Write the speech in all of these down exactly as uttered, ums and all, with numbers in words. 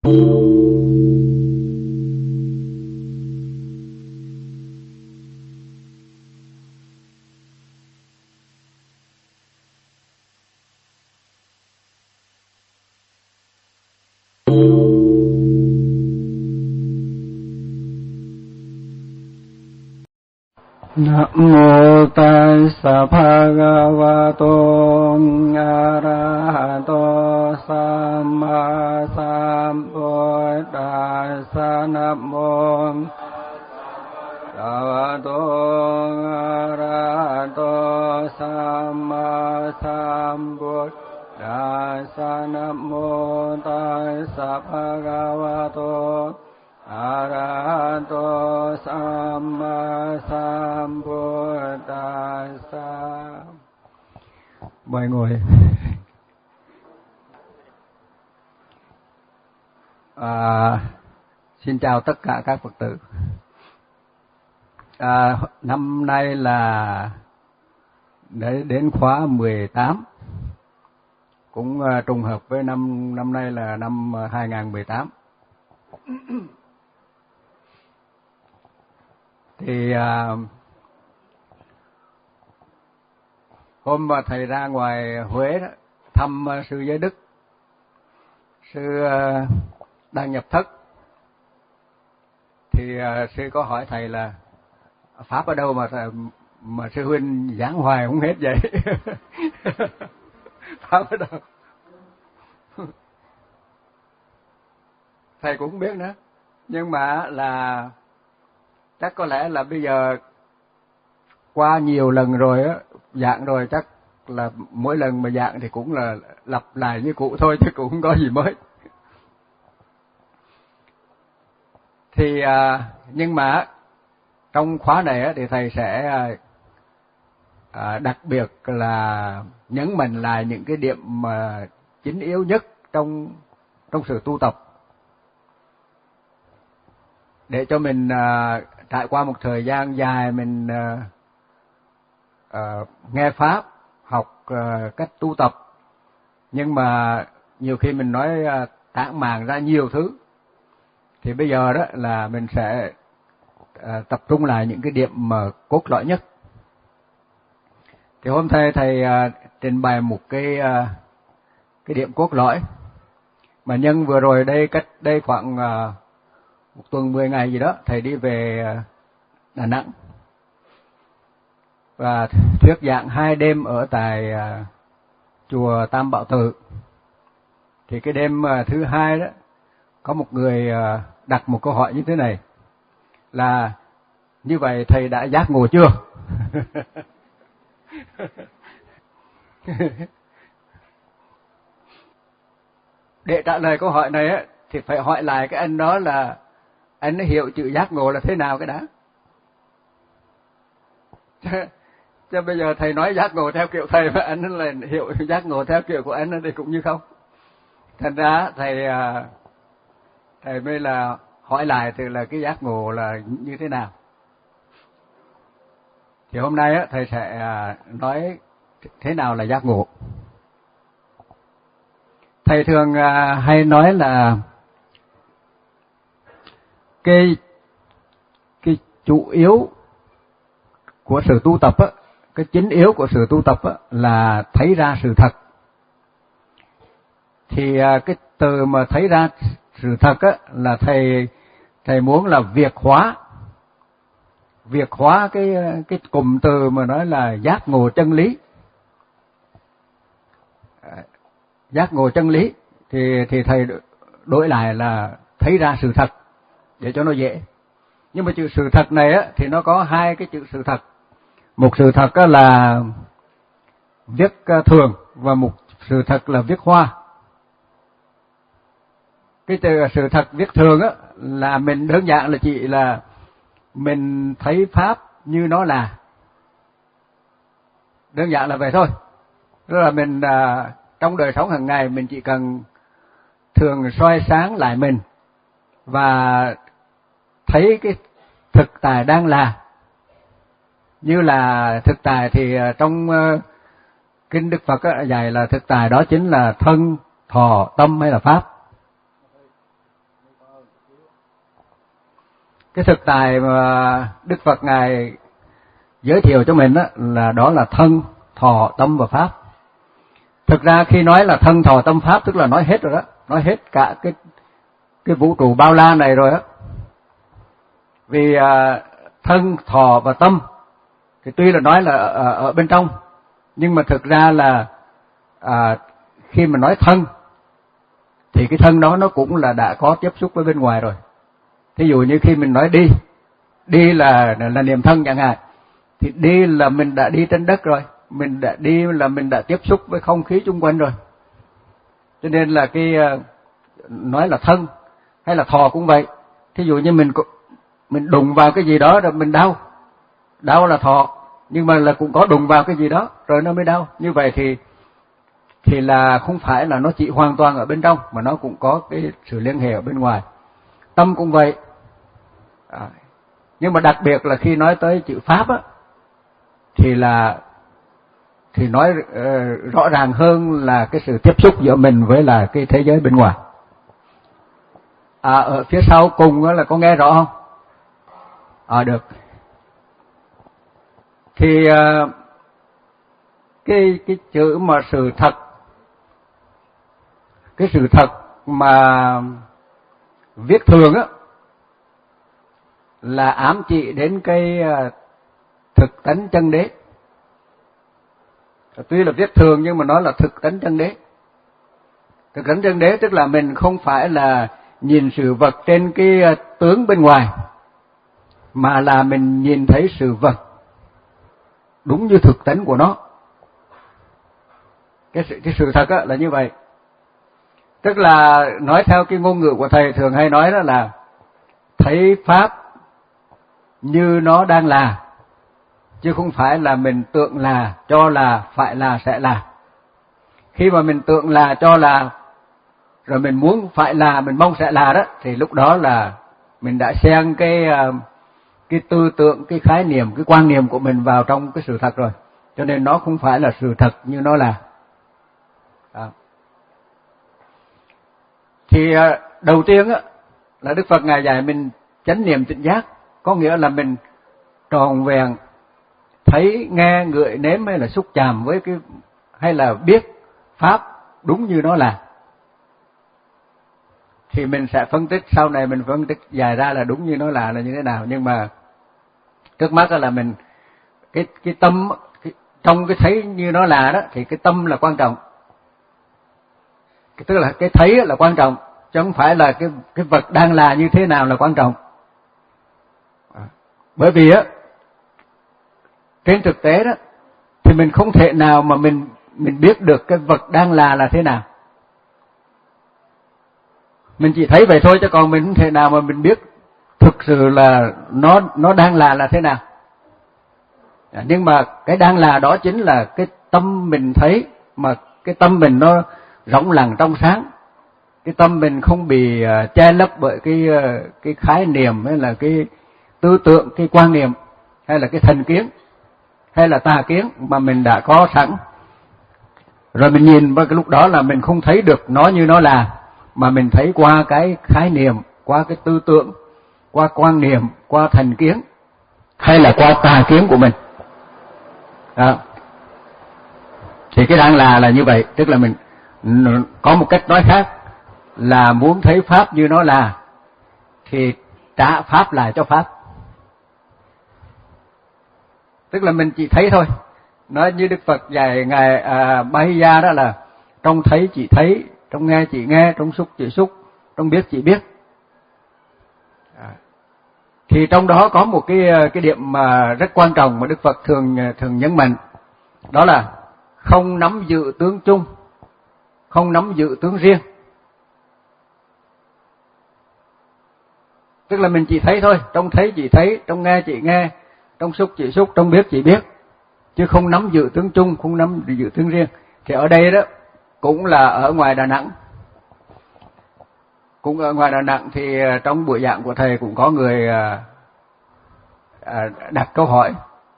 นะโมตัสสะภะคะวะโตอะระหะโตสัมมาสัมพุทธัสสะนะโมตัสสะโตอะระหะโตสัมมาสัมพุทธัสสะนะโมตัสสะภะคะวะโตอะระหะโตสัมมาสัมพุทธัสสะ. Mời ngồi. À, xin chào tất cả các Phật tử. À, năm nay là để đến khóa mười tám, cũng uh, trùng hợp với năm năm nay là năm hai không một tám. Thì à, hôm mà thầy ra ngoài Huế đó, thăm uh, sư Giới Đức, sư uh, đang nhập thất, thì uh, sư có hỏi thầy là pháp ở đâu mà mà sư huynh giảng hoài không hết vậy? Pháp ở đâu? Thầy cũng không biết nữa, nhưng mà là chắc có lẽ là bây giờ qua nhiều lần rồi á, giảng rồi, chắc là mỗi lần mà giảng thì cũng là lặp lại như cũ thôi, chứ cũng không có gì mới. Thì à, nhưng mà trong khóa này á, thì thầy sẽ à, đặc biệt là nhấn mạnh lại những cái điểm mà chính yếu nhất trong trong sự tu tập, để cho mình à, trải qua một thời gian dài mình à, à, nghe pháp, học à, cách tu tập, nhưng mà nhiều khi mình nói à, tản mạn ra nhiều thứ, thì bây giờ đó là mình sẽ à, tập trung lại những cái điểm mà cốt lõi nhất. Thì hôm nay thầy à, trình bày một cái à, cái điểm cốt lõi mà nhân vừa rồi đây, cách đây khoảng à, một tuần mười ngày gì đó, thầy đi về Đà Nẵng và thuyết giảng hai đêm ở tại uh, chùa Tam Bảo Tự. Thì cái đêm uh, thứ hai đó, có một người uh, đặt một câu hỏi như thế này là: như vậy thầy đã giác ngộ chưa? Để trả lời câu hỏi này á, thì phải hỏi lại cái anh đó là anh ấy hiểu chữ giác ngộ là thế nào cái đã. Chứ bây giờ thầy nói giác ngộ theo kiểu thầy mà anh là hiểu giác ngộ theo kiểu của anh thì cũng như không. Thành ra thầy thầy mới là hỏi lại thì là cái giác ngộ là như thế nào. Thì hôm nay á, thầy sẽ nói thế nào là giác ngộ. Thầy thường hay nói là cái cái chủ yếu của sự tu tập á, cái chính yếu của sự tu tập á, là thấy ra sự thật. Thì cái từ mà thấy ra sự thật á, là thầy thầy muốn là việc hóa, việc hóa cái cái cụm từ mà nói là giác ngộ chân lý. Giác ngộ chân lý thì thì thầy đổi lại là thấy ra sự thật để cho nó dễ. Nhưng mà chữ sự thật này á thì nó có hai cái chữ sự thật. Một sự thật á là viết thường và một sự thật là viết hoa. Cái từ sự thật viết thường á là mình đơn giản là chỉ là mình thấy pháp như nó là. Đơn giản là vậy thôi. Tức là mình à, trong đời sống hàng ngày mình chỉ cần thường soi sáng lại mình và thấy cái thực tại đang là. Như là thực tại thì trong uh, kinh Đức Phật á, dạy là thực tại đó chính là thân, thọ, tâm hay là pháp. Cái thực tại mà Đức Phật Ngài giới thiệu cho mình đó là đó là thân, thọ, tâm và pháp. Thực ra khi nói là thân, thọ, tâm, pháp tức là nói hết rồi đó, nói hết cả cái cái vũ trụ bao la này rồi đó. Vì à, thân, thọ và tâm thì tuy là nói là ở, ở bên trong, nhưng mà thực ra là à, khi mà nói thân thì cái thân đó nó cũng là đã có tiếp xúc với bên ngoài rồi. Thí dụ như khi mình nói đi, đi là là niệm thân chẳng hạn, thì đi là mình đã đi trên đất rồi, mình đã đi là mình đã tiếp xúc với không khí xung quanh rồi. Cho nên là cái nói là thân, hay là thọ cũng vậy. Thí dụ như mình mình đụng vào cái gì đó rồi mình đau, đau là thọ, nhưng mà là cũng có đụng vào cái gì đó rồi nó mới đau. Như vậy thì thì là không phải là nó chỉ hoàn toàn ở bên trong, mà nó cũng có cái sự liên hệ ở bên ngoài. Tâm cũng vậy. À, nhưng mà đặc biệt là khi nói tới chữ pháp á, thì là thì nói uh, rõ ràng hơn là cái sự tiếp xúc giữa mình với là cái thế giới bên ngoài. À, ở phía sau cùng đó là có nghe rõ không? À, được. Thì uh, cái cái chữ mà sự thật, cái sự thật mà viết thường á là ám chỉ đến cái thực tánh chân đế. Tuy là viết thường nhưng mà nó là thực tánh chân đế. Thực tánh chân đế tức là mình không phải là nhìn sự vật trên cái tướng bên ngoài, mà là mình nhìn thấy sự vật đúng như thực tánh của nó. Cái sự, cái sự thật á là như vậy. Tức là nói theo cái ngôn ngữ của thầy thường hay nói đó là thấy pháp như nó đang là, chứ không phải là mình tưởng là, cho là, phải là, sẽ là. Khi mà mình tưởng là, cho là, rồi mình muốn phải là, mình mong sẽ là đó, thì lúc đó là mình đã xen cái cái tư tưởng, cái khái niệm, cái quan niệm của mình vào trong cái sự thật rồi. Cho nên nó không phải là sự thật như nó là. Đó. Thì đầu tiên á là Đức Phật Ngài dạy mình chánh niệm tỉnh giác, có nghĩa là mình tròn vẹn thấy, nghe, ngửi, nếm hay là xúc chạm với cái, hay là biết pháp đúng như nó là. Thì mình sẽ phân tích, sau này mình phân tích dài ra là đúng như nó là là như thế nào. Nhưng mà trước mắt là mình cái cái tâm cái, trong cái thấy như nó là đó thì cái tâm là quan trọng. Tức là cái thấy là quan trọng, chứ không phải là cái cái vật đang là như thế nào là quan trọng. Bởi vì á trên thực tế đó thì mình không thể nào mà mình mình biết được cái vật đang là là thế nào. Mình chỉ thấy vậy thôi, chứ còn mình không thể nào mà mình biết thực sự là nó nó đang là là thế nào. Nhưng mà cái đang là đó chính là cái tâm mình thấy, mà cái tâm mình nó rộng lặng trong sáng. Cái tâm mình không bị che lấp bởi cái cái khái niệm, hay là cái tư tưởng, cái quan niệm, hay là cái thành kiến, hay là tà kiến mà mình đã có sẵn. Rồi mình nhìn vào cái lúc đó là mình không thấy được nó như nó là, mà mình thấy qua cái khái niệm, qua cái tư tưởng, qua quan niệm, qua thành kiến, hay là qua tà kiến của mình. Đó. Thì cái đang là là như vậy, tức là mình có một cách nói khác là muốn thấy pháp như nó là thì trả pháp lại cho pháp. Tức là mình chỉ thấy thôi. Nói như Đức Phật dạy ngài à, Bahiya đó là trong thấy chỉ thấy, trong nghe chỉ nghe, trong xúc chỉ xúc, trong biết chỉ biết. À. Thì trong đó có một cái cái điểm mà rất quan trọng mà Đức Phật thường thường nhấn mạnh, đó là không nắm giữ tướng chung, không nắm giữ tướng riêng. Tức là mình chỉ thấy thôi, trong thấy chỉ thấy, trong nghe chỉ nghe, trong xúc chỉ xúc, trong biết chỉ biết, chứ không nắm giữ tướng chung, không nắm giữ tướng riêng. Thì ở đây đó cũng là ở ngoài Đà Nẵng, cũng ở ngoài Đà Nẵng thì trong buổi giảng của thầy cũng có người đặt câu hỏi.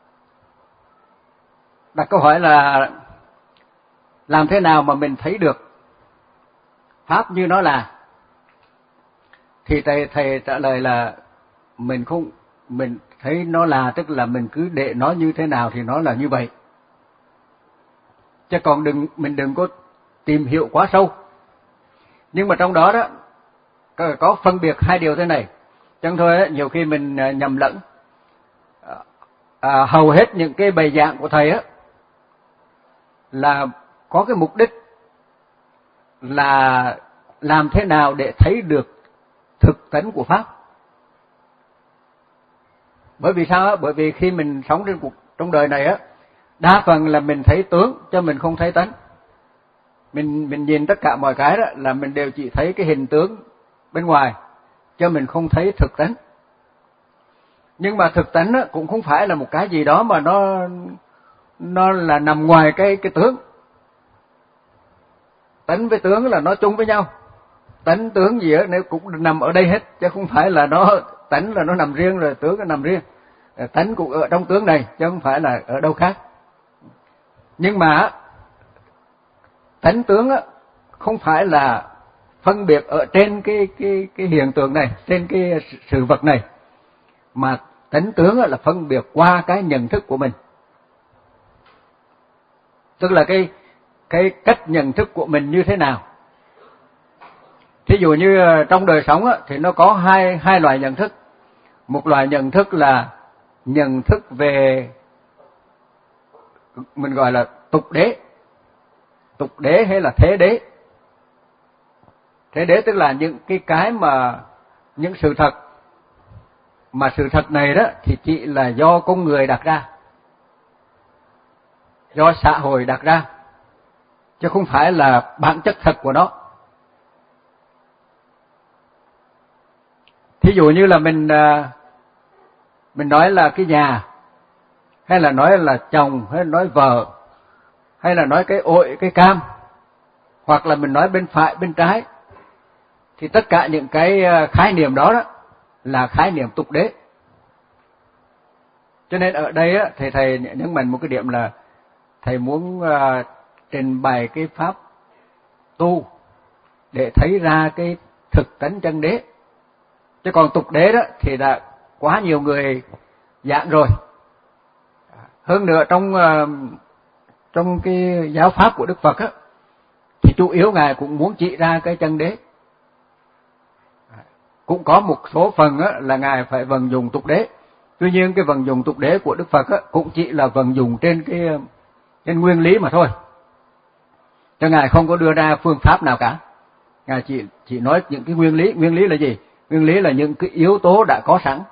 Đặt câu hỏi là làm thế nào mà mình thấy được pháp như nó là? Thì thầy thầy trả lời là mình không mình thấy nó là, tức là mình cứ để nó như thế nào thì nó là như vậy. Chứ còn đừng mình đừng có tìm hiểu quá sâu. Nhưng mà trong đó đó có, có phân biệt hai điều thế này. Chẳng thôi ấy, nhiều khi mình nhầm lẫn. À, hầu hết những cái bài giảng của thầy á là có cái mục đích là làm thế nào để thấy được thực tánh của Pháp. Bởi vì sao á? Bởi vì khi mình sống trên cuộc trong đời này á, đa phần là mình thấy tướng cho mình không thấy tánh. Mình mình nhìn tất cả mọi cái đó là mình đều chỉ thấy cái hình tướng bên ngoài cho mình không thấy thực tánh. Nhưng mà thực tánh á, cũng không phải là một cái gì đó mà nó nó là nằm ngoài cái cái tướng. Tánh với tướng là nó chung với nhau. Tánh tướng gì á nếu cũng nằm ở đây hết, chứ không phải là nó tánh là nó nằm riêng rồi tướng nó nằm riêng. Tánh cũng ở trong tướng này chứ không phải là ở đâu khác. Nhưng mà tánh tướng á không phải là phân biệt ở trên cái cái cái hiện tượng này, trên cái sự vật này, mà tánh tướng là phân biệt qua cái nhận thức của mình. Tức là cái cái cách nhận thức của mình như thế nào. Thí dụ như trong đời sống á, thì nó có hai hai loại nhận thức. Một loại nhận thức là nhận thức về mình gọi là tục đế. Tục đế hay là thế đế. Thế đế tức là những cái cái mà những sự thật mà sự thật này đó thì chỉ là do con người đặt ra, do xã hội đặt ra, chứ không phải là bản chất thật của nó. Thí dụ như là mình mình nói là cái nhà, hay là nói là chồng, hay là nói vợ, hay là nói cái ổi, cái cam, hoặc là mình nói bên phải, bên trái, thì tất cả những cái khái niệm đó đó là khái niệm tục đế. Cho nên ở đây á, thầy thầy nhấn mạnh một cái điểm là thầy muốn uh, trình bày cái pháp tu để thấy ra cái thực tánh chân đế. Chứ còn tục đế đó thì đã quá nhiều người giảng rồi. Hơn nữa trong uh, trong cái giáo pháp của Đức Phật á, thì chủ yếu Ngài cũng muốn chỉ ra cái chân đế. Cũng có một số phần á, là Ngài phải vận dụng tục đế. Tuy nhiên cái vận dụng tục đế của Đức Phật á, cũng chỉ là vận dụng trên cái trên nguyên lý mà thôi. Cho Ngài không có đưa ra phương pháp nào cả. Ngài chỉ chỉ nói những cái nguyên lý. Nguyên lý là gì? Nguyên lý là những cái yếu tố đã có sẵn.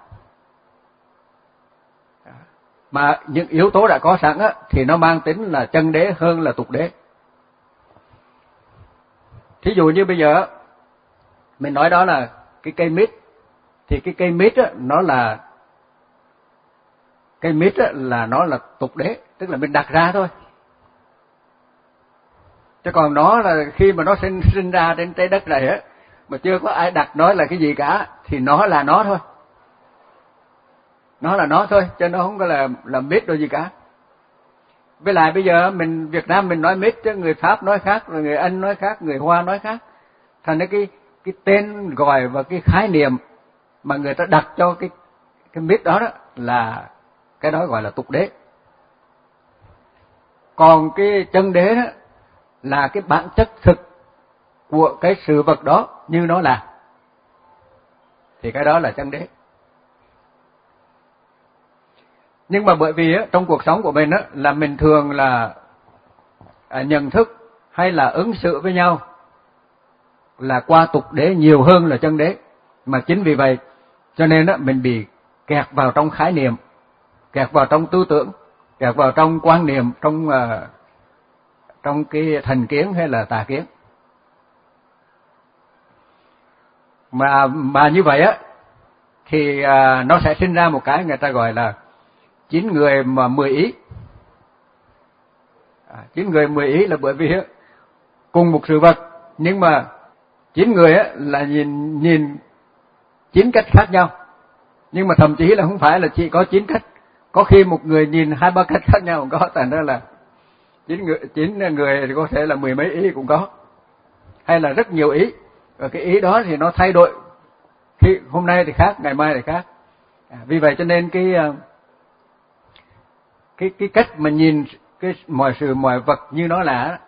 Mà những yếu tố đã có sẵn á, thì nó mang tính là chân đế hơn là tục đế. Thí dụ như bây giờ mình nói đó là cái cây mít, thì cái cây mít á, nó là cây mít á, là nó là tục đế, tức là mình đặt ra thôi. Chứ còn nó là khi mà nó sinh sinh ra trên trái đất này á, mà chưa có ai đặt nói là cái gì cả, thì nó là nó thôi. Nó là nó thôi, chứ nó không có là là mít đâu gì cả. Với lại bây giờ mình Việt Nam mình nói mít, chứ người Pháp nói khác, rồi người Anh nói khác, người Hoa nói khác. Thành ra cái cái tên gọi và cái khái niệm mà người ta đặt cho cái cái mít đó, đó là cái đó gọi là tục đế. Còn cái chân đế đó là cái bản chất thực của cái sự vật đó như nó là, thì cái đó là chân đế. Nhưng mà bởi vì á, trong cuộc sống của mình á, là mình thường là à, nhận thức hay là ứng xử với nhau là qua tục đế nhiều hơn là chân đế. Mà chính vì vậy cho nên á, mình bị kẹt vào trong khái niệm, kẹt vào trong tư tưởng, kẹt vào trong quan niệm, trong uh, trong cái thành kiến hay là tà kiến. Mà mà như vậy á thì uh, nó sẽ sinh ra một cái người ta gọi là chín người mà mười ý. À, chín người mười ý là bởi vì á, cùng một sự vật nhưng mà chín người á là nhìn nhìn chín cách khác nhau. Nhưng mà thậm chí là không phải là chỉ có chín cách, có khi một người nhìn hai ba cách khác nhau cũng có, thành ra là chín người chín người thì có thể là mười mấy ý cũng có, hay là rất nhiều ý. Và cái ý đó thì nó thay đổi khi hôm nay thì khác, ngày mai thì khác. À, vì vậy cho nên cái cái cái cách mà nhìn cái mọi sự mọi vật như nó là,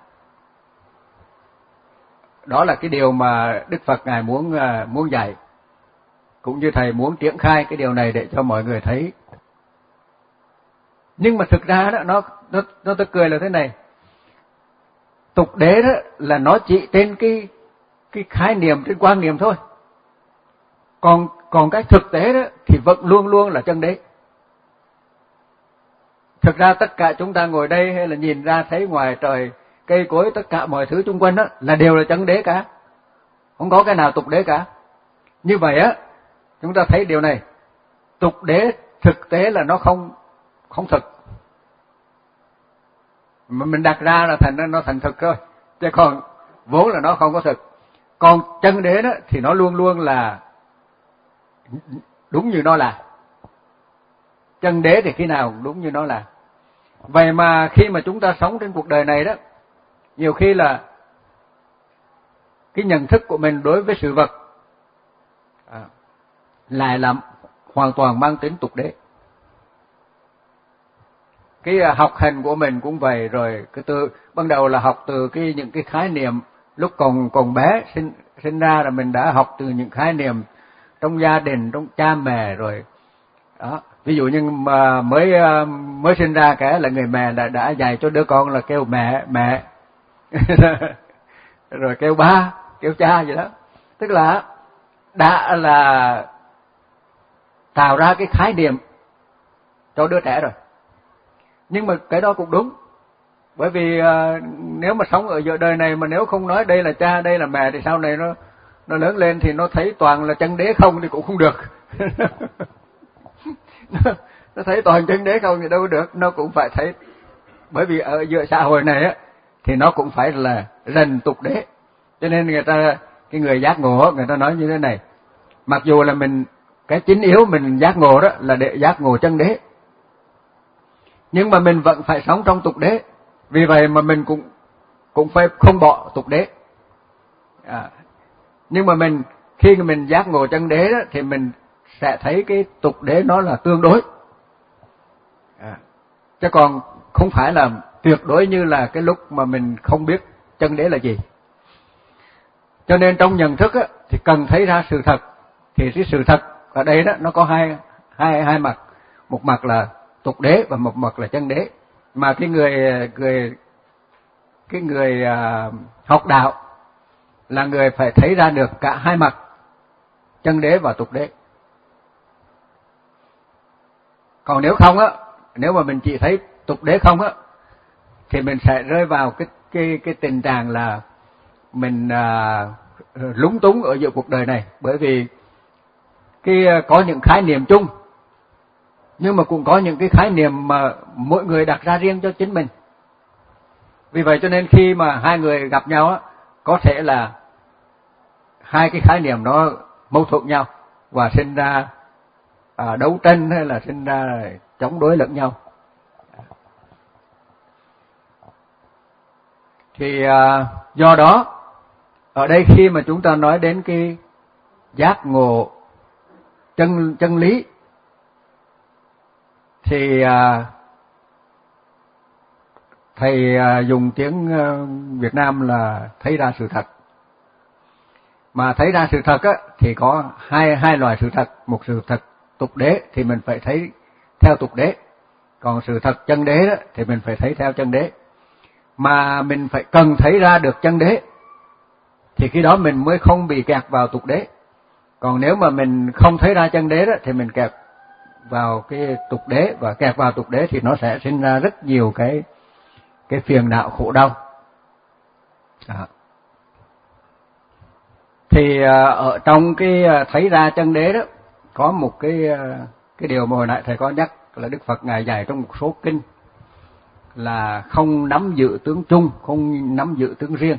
đó là cái điều mà Đức Phật ngài muốn muốn dạy, cũng như thầy muốn triển khai cái điều này để cho mọi người thấy. Nhưng mà thực ra đó nó nó nó tôi cười là thế này. Tục đế đó là nó chỉ trên cái cái khái niệm, trên quan niệm thôi. Còn còn cái thực tế đó thì vẫn luôn luôn là chân đế. Thực ra tất cả chúng ta ngồi đây hay là nhìn ra thấy ngoài trời cây cối, tất cả mọi thứ xung quanh đó là đều là chân đế cả. Không có cái nào tục đế cả. Như vậy á, chúng ta thấy điều này. Tục đế thực tế là nó không không thực. Mà mình đặt ra là thành nó thành thực thôi. Chứ còn vốn là nó không có thực. Còn chân đế đó thì nó luôn luôn là đúng như nó là. Chân đế thì khi nào đúng như nó là. Vậy mà khi mà chúng ta sống trên cuộc đời này đó, nhiều khi là cái nhận thức của mình đối với sự vật à, lại là hoàn toàn mang tính tục đế. Cái học hành của mình cũng vậy rồi, cái từ ban đầu là học từ cái những cái khái niệm lúc còn còn bé sinh sinh ra là mình đã học từ những khái niệm trong gia đình, trong cha mẹ rồi. Đó, ví dụ như mà mới mới sinh ra cái là người mẹ đã đã dạy cho đứa con là kêu mẹ mẹ rồi kêu ba, kêu cha vậy đó. Tức là đã là tạo ra cái khái niệm cho đứa trẻ rồi. Nhưng mà cái đó cũng đúng. Bởi vì uh, nếu mà sống ở giữa đời này mà nếu không nói đây là cha, đây là mẹ thì sau này nó nó lớn lên thì nó thấy toàn là chân đế không thì cũng không được. Nó thấy toàn chân đế không thì đâu được, nó cũng phải thấy. Bởi vì ở giữa xã hội này á thì nó cũng phải là rần tục đế. Cho nên người ta, cái người giác ngộ, người ta nói như thế này. Mặc dù là mình, cái chính yếu mình giác ngộ đó là để giác ngộ chân đế. Nhưng mà mình vẫn phải sống trong tục đế. Vì vậy mà mình cũng cũng phải không bỏ tục đế. À, nhưng mà mình khi mình giác ngộ chân đế đó, thì mình sẽ thấy cái tục đế nó là tương đối. À, chứ còn không phải là tuyệt đối như là cái lúc mà mình không biết chân đế là gì. Cho nên trong nhận thức á, thì cần thấy ra sự thật. Thì cái sự thật ở đây đó nó có hai hai hai mặt. Một mặt là tục đế và một mặt là chân đế. Mà cái người người cái người uh, học đạo là người phải thấy ra được cả hai mặt, chân đế và tục đế. Còn nếu không á, nếu mà mình chỉ thấy tục đế không á thì mình sẽ rơi vào cái cái cái tình trạng là mình uh, lúng túng ở giữa cuộc đời này, bởi vì cái có những khái niệm chung nhưng mà cũng có những cái khái niệm mà mỗi người đặt ra riêng cho chính mình. Vì vậy cho nên khi mà hai người gặp nhau á, có thể là hai cái khái niệm nó mâu thuẫn nhau và sinh ra à, đấu tranh hay là sinh ra chống đối lẫn nhau. Thì à, do đó ở đây khi mà chúng ta nói đến cái giác ngộ chân chân lý thì à, thầy à, dùng tiếng à, Việt Nam là thấy ra sự thật. Mà thấy ra sự thật á thì có hai hai loại sự thật, một sự thật tục đế thì mình phải thấy theo tục đế, còn sự thật chân đế đó thì mình phải thấy theo chân đế. Mà mình phải cần thấy ra được chân đế thì khi đó mình mới không bị kẹt vào tục đế. Còn nếu mà mình không thấy ra chân đế đó thì mình kẹt vào cái tục đế, và kẹt vào tục đế thì nó sẽ sinh ra rất nhiều cái cái phiền não khổ đau. Đó. Thì ở trong cái thấy ra chân đế đó có một cái cái điều mà hồi nãy thầy có nhắc là Đức Phật ngài dạy trong một số kinh là không nắm giữ tướng chung, không nắm giữ tướng riêng.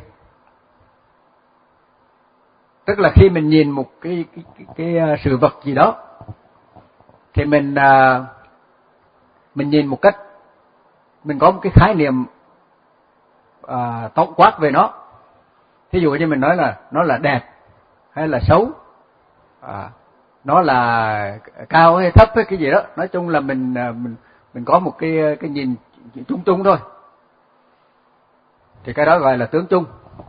Tức là khi mình nhìn một cái cái cái, cái sự vật gì đó thì mình mình nhìn một cách, mình có một cái khái niệm à, tổng quát về nó. Thí dụ như mình nói là nó là đẹp hay là xấu, à, nó là cao hay thấp hay cái gì đó, nói chung là mình mình mình có một cái cái nhìn chung chung thôi, thì cái đó gọi là tướng chung.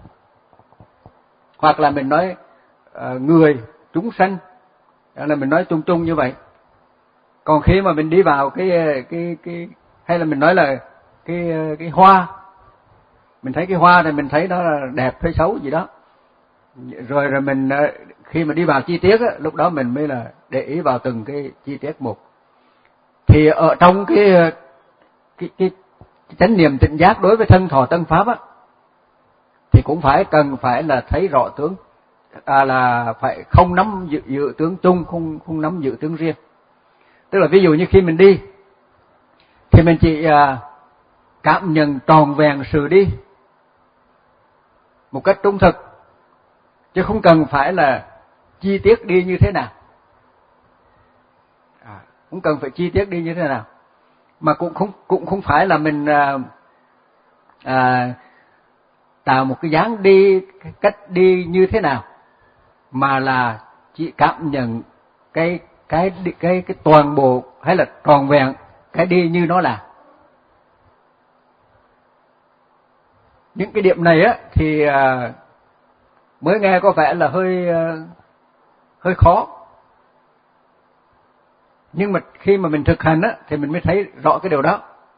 Hoặc là mình nói uh, người, chúng sanh, đó là mình nói chung chung như vậy. Còn khi mà mình đi vào cái cái cái hay là mình nói là cái cái hoa, mình thấy cái hoa này mình thấy nó là đẹp hay xấu gì đó, rồi rồi mình khi mà đi vào chi tiết á, lúc đó mình mới là để ý vào từng cái chi tiết một. Thì ở trong cái cái cái, cái chánh niệm tỉnh giác đối với thân thọ tân pháp á, thì cũng phải cần phải là thấy rõ tướng, à, là phải không nắm dự, dự tướng chung, không không nắm dự tướng riêng. Tức là ví dụ như khi mình đi thì mình chỉ à, cảm nhận tròn vẹn sự đi một cách trung thực, chứ không cần phải là chi tiết đi như thế nào, à, không cần phải chi tiết đi như thế nào, mà cũng không cũng không phải là mình à, à, tạo một cái dáng đi, cái cách đi như thế nào, mà là chỉ cảm nhận cái cái cái cái, cái toàn bộ hay là tròn vẹn cái đi như nó là. Những cái điểm này á thì à, mới nghe có vẻ là hơi à, hơi khó, nhưng mà khi mà mình thực hành á thì mình mới thấy rõ cái điều đó.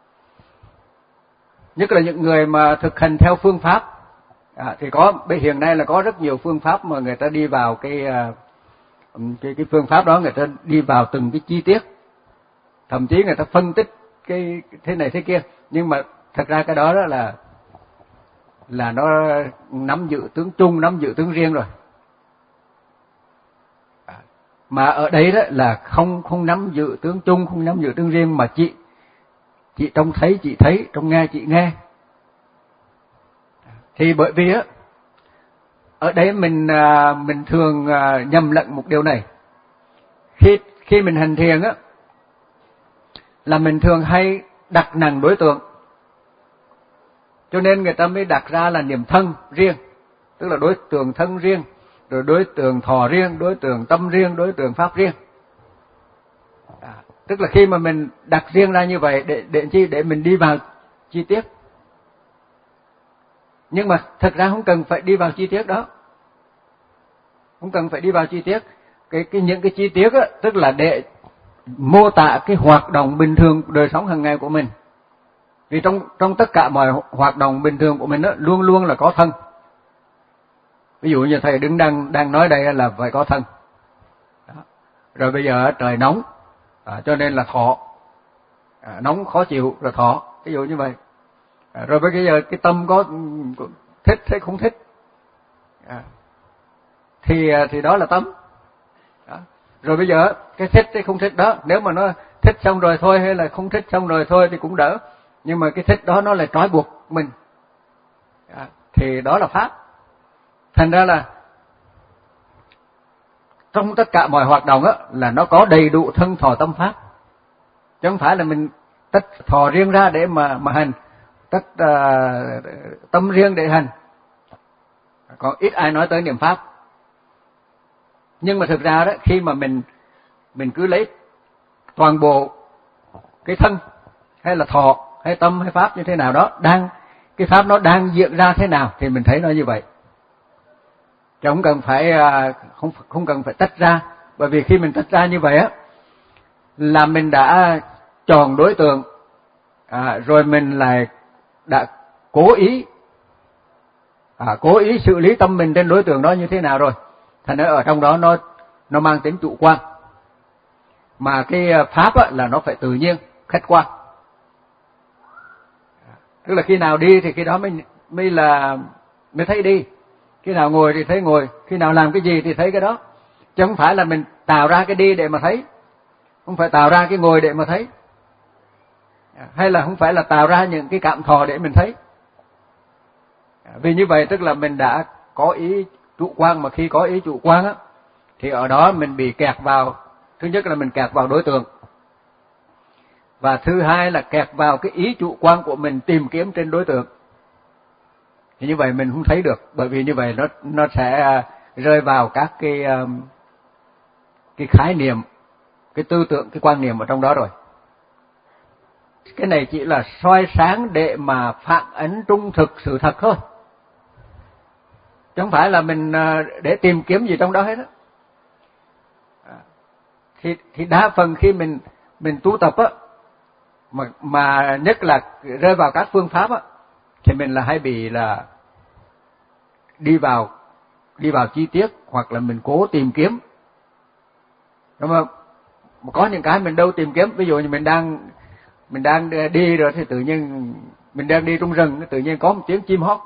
Nhất là những người mà thực hành theo phương pháp, à, thì có hiện nay là có rất nhiều phương pháp mà người ta đi vào cái cái cái phương pháp đó, người ta đi vào từng cái chi tiết, thậm chí người ta phân tích cái thế này thế kia, nhưng mà thật ra cái đó đó là là nó nắm giữ tướng chung, nắm giữ tướng riêng rồi. Mà ở đây đó là không không nắm giữ tướng chung, không nắm giữ tướng riêng, mà chị chị trông thấy chị thấy, trông nghe chị nghe. Thì bởi vì á ở đây mình mình thường nhầm lẫn một điều này. Khi khi mình hành thiền á là mình thường hay đặt nặng đối tượng, cho nên người ta mới đặt ra là niệm thân riêng, tức là đối tượng thân riêng, rồi đối tượng thọ riêng, đối tượng tâm riêng, đối tượng pháp riêng. À, tức là khi mà mình đặt riêng ra như vậy để để chi để mình đi vào chi tiết. Nhưng mà thật ra không cần phải đi vào chi tiết đó, không cần phải đi vào chi tiết. Cái cái những cái chi tiết á, tức là để mô tả cái hoạt động bình thường đời sống hàng ngày của mình. Vì trong trong tất cả mọi hoạt động bình thường của mình đó, luôn luôn là có thân. Ví dụ như thầy đứng đang đang nói đây là phải có thân. Đó. Rồi bây giờ trời nóng, à, cho nên là thọ, à, nóng khó chịu rồi thọ, ví dụ như vậy. À, rồi bây giờ cái tâm có thích hay không thích, à, thì thì đó là tâm. Đó. Rồi bây giờ cái thích hay không thích đó, nếu mà nó thích xong rồi thôi hay là không thích xong rồi thôi thì cũng đỡ, nhưng mà cái thích đó nó lại trói buộc mình, à, thì đó là pháp. Thành ra là trong tất cả mọi hoạt động á là nó có đầy đủ thân thọ tâm pháp, chứ không phải là mình tách thọ riêng ra để mà mà hành, tách uh, tâm riêng để hành. Còn ít ai nói tới niệm pháp. Nhưng mà thực ra đó, khi mà mình mình cứ lấy toàn bộ cái thân hay là thọ hay tâm hay pháp như thế nào đó, đang cái pháp nó đang diễn ra thế nào thì mình thấy nó như vậy. Chứ không cần phải không không cần phải tách ra, bởi vì khi mình tách ra như vậy á là mình đã chọn đối tượng, à, rồi mình lại đã cố ý à, cố ý xử lý tâm mình trên đối tượng đó như thế nào rồi. Thành ra ở trong đó nó nó mang tính chủ quan, mà cái pháp á là nó phải tự nhiên, khách quan. Tức là khi nào đi thì khi đó mới mới là mới thấy đi, khi nào ngồi thì thấy ngồi, khi nào làm cái gì thì thấy cái đó, chứ không phải là mình tạo ra cái đi để mà thấy, không phải tạo ra cái ngồi để mà thấy, hay là không phải là tạo ra những cái cảm thọ để mình thấy. Vì như vậy tức là mình đã có ý chủ quan, mà khi có ý chủ quan á thì ở đó mình bị kẹt vào, thứ nhất là mình kẹt vào đối tượng, và thứ hai là kẹt vào cái ý chủ quan của mình tìm kiếm trên đối tượng. Thì như vậy mình không thấy được, bởi vì như vậy nó nó sẽ rơi vào các cái cái khái niệm, cái tư tưởng, cái quan niệm ở trong đó rồi. Cái này chỉ là soi sáng để mà phản ánh trung thực sự thật thôi, chứ không phải là mình để tìm kiếm gì trong đó hết á. Thì, thì đa phần khi mình mình tu tập á, mà mà nhất là rơi vào các phương pháp á, thì mình là hay bị là đi vào đi vào chi tiết, hoặc là mình cố tìm kiếm, đúng không? Có những cái mình đâu tìm kiếm. Ví dụ như mình đang mình đang đi rồi thì tự nhiên mình đang đi trong rừng, tự nhiên có một tiếng chim hót,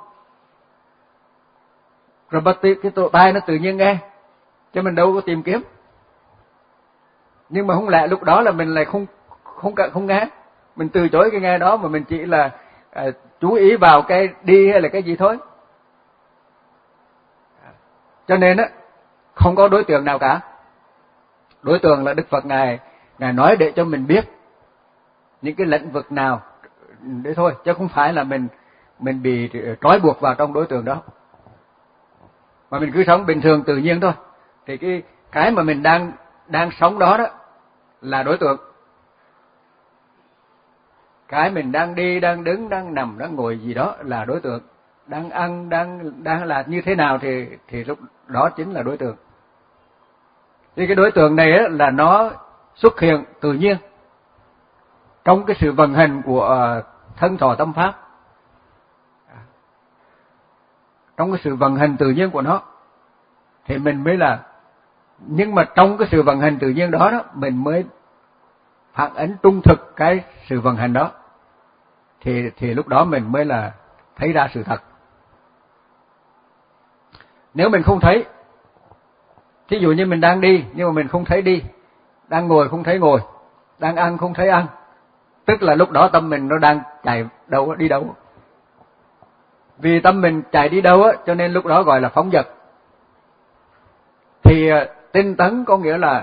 rồi bật cái tổ tai nó tự nhiên nghe, chứ mình đâu có tìm kiếm. Nhưng mà không lẽ lúc đó là mình lại không không không nghe, mình từ chối cái nghe đó, mà mình chỉ là à, chú ý vào cái đi hay là cái gì thôi. Cho nên á, không có đối tượng nào cả. Đối tượng là Đức Phật ngài ngài nói để cho mình biết những cái lĩnh vực nào để thôi, chứ không phải là mình mình bị trói buộc vào trong đối tượng đó, mà mình cứ sống bình thường tự nhiên thôi. Thì cái cái mà mình đang đang sống đó đó là đối tượng. Cái mình đang đi, đang đứng, đang nằm, đang ngồi gì đó là đối tượng. Đang ăn, đang đang là như thế nào thì thì lúc đó chính là đối tượng. Thì cái đối tượng này á, là nó xuất hiện tự nhiên trong cái sự vận hành của thân thọ tâm pháp, trong cái sự vận hành tự nhiên của nó thì mình mới là. Nhưng mà trong cái sự vận hành tự nhiên đó đó, mình mới phản ánh trung thực cái sự vận hành đó, thì thì lúc đó mình mới là thấy ra sự thật. Nếu mình không thấy, thí dụ như mình đang đi nhưng mà mình không thấy đi, đang ngồi không thấy ngồi, đang ăn không thấy ăn, tức là lúc đó tâm mình nó đang chạy đâu, đi đâu. Vì tâm mình chạy đi đâu á, cho nên lúc đó gọi là phóng dật. Thì tinh tấn có nghĩa là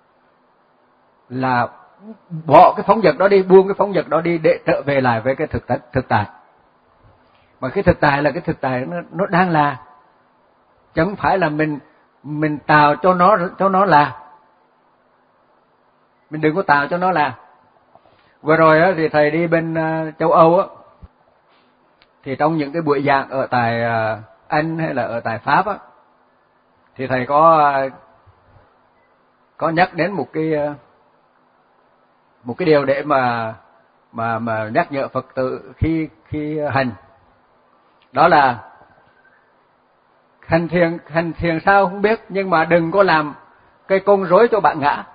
là bỏ cái phóng dật đó đi, buông cái phóng dật đó đi để trở về lại với cái thực tại, thực tại. Mà cái thực tại là cái thực tại nó nó đang là, chứ không phải là mình mình tạo cho nó cho nó là. Mình đừng có tạo cho nó là. Vừa rồi á, thì thầy đi bên uh, châu Âu á, thì trong những cái buổi giảng ở tại uh, Anh hay là ở tại Pháp á, thì thầy có uh, có nhắc đến một cái uh, một cái điều để mà mà mà nhắc nhở Phật tử khi khi hành. Đó là hành thiền hành thiền sao không biết, nhưng mà đừng có làm cây công rối cho bạn ngã.